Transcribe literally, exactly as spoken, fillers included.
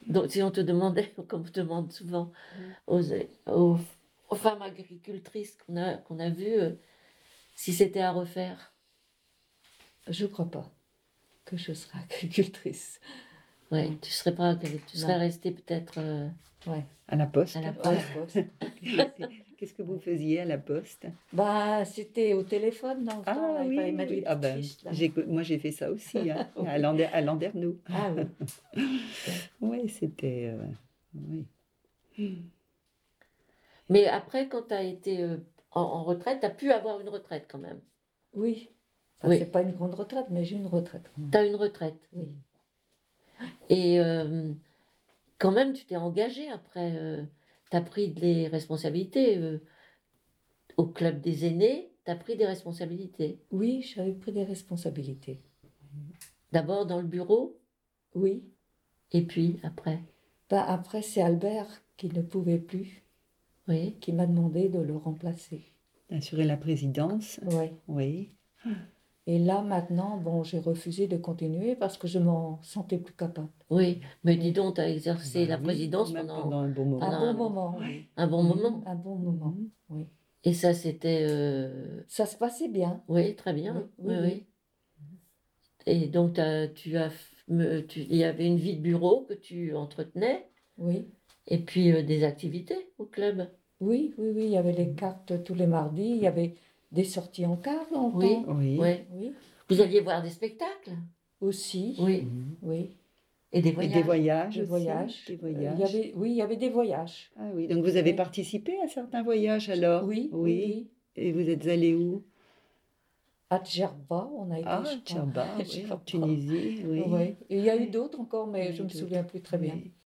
Donc si on te demandait, comme on demande souvent Mmh. aux aux aux femmes agricultrices qu'on a qu'on a vues, heu, si c'était à refaire? Je crois pas que je serai agricultrice. Ouais, Non. tu serais pas agré tu serais Non. restée peut-être, heu, Ouais. À la à poste? la À la poste? poste. Qu'est-ce que vous Ouais. faisiez à la poste? Bah, c'était au téléphone dans le temps, Ah là, il fallait oui, mettre oui, les ah petites ben, fiches, là. j'ai co moi j'ai fait ça aussi, hein, à Oui. Lander à Landerneau. Ah oui. Ouais, c'était, heu, oui. Mais après quand tu as été, heu, en en retraite, tu as pu avoir une retraite quand même? Oui. Enfin, c'est Oui. pas une grande retraite, mais j'ai une retraite quand Tu même. as une retraite? Oui. Et hem, quand même tu t'es engagée après, heu, tu as pris des responsabilités, heu, au club des aînés, tu as pris des responsabilités? Oui, j'avais pris des responsabilités. D'abord dans le bureau? Oui. Et puis après? Bah, après, c'est Albert qui ne pouvait plus, Oui. qui m'a demandé de le remplacer. Assurer la présidence? Ouais. Oui. Et là, maintenant, bon, j'ai refusé de continuer parce que je m'en sentais plus capable. Oui, mais dis Oui. donc, tu as exercé Bah la oui, présidence même pendant pendant un bon Un pendant moment. bon un moment, Ouais. oui. un bon Mmh. moment? Un bon Mmh moment, mh. oui. Et ça c'était, heu Ça se passait bien. oui, très Oui, bien, oui, oui, oui. oui. Et donc tu as tu as f me tu il y avait une vie de bureau que tu entretenais Oui. et puis, heu, des activités au club? Oui, oui, oui, il y avait les cartes tous les mardis, il y avait des sorties en car dans le Oui, temps. Oui. ouais. Oui. Vous alliez voir des spectacles? Aussi, Oui. Mmh. oui. Et des Et des voyages? voyages Des aussi? voyages. Des Heu, il y voyages? avait oui, il y avait des voyages. Ah oui, donc vous avez Oui. participé à certains voyages alors? Oui, oui, Oui. oui. Et vous êtes allés où? À Djerba, on a été, Ah, je crois. Djerba, oui, en Djerba. Tunisie, oui. Ouais. Et il y a eu d'autres encore, Il y mais en a je eu me souviens d'autres, plus très bien. oui.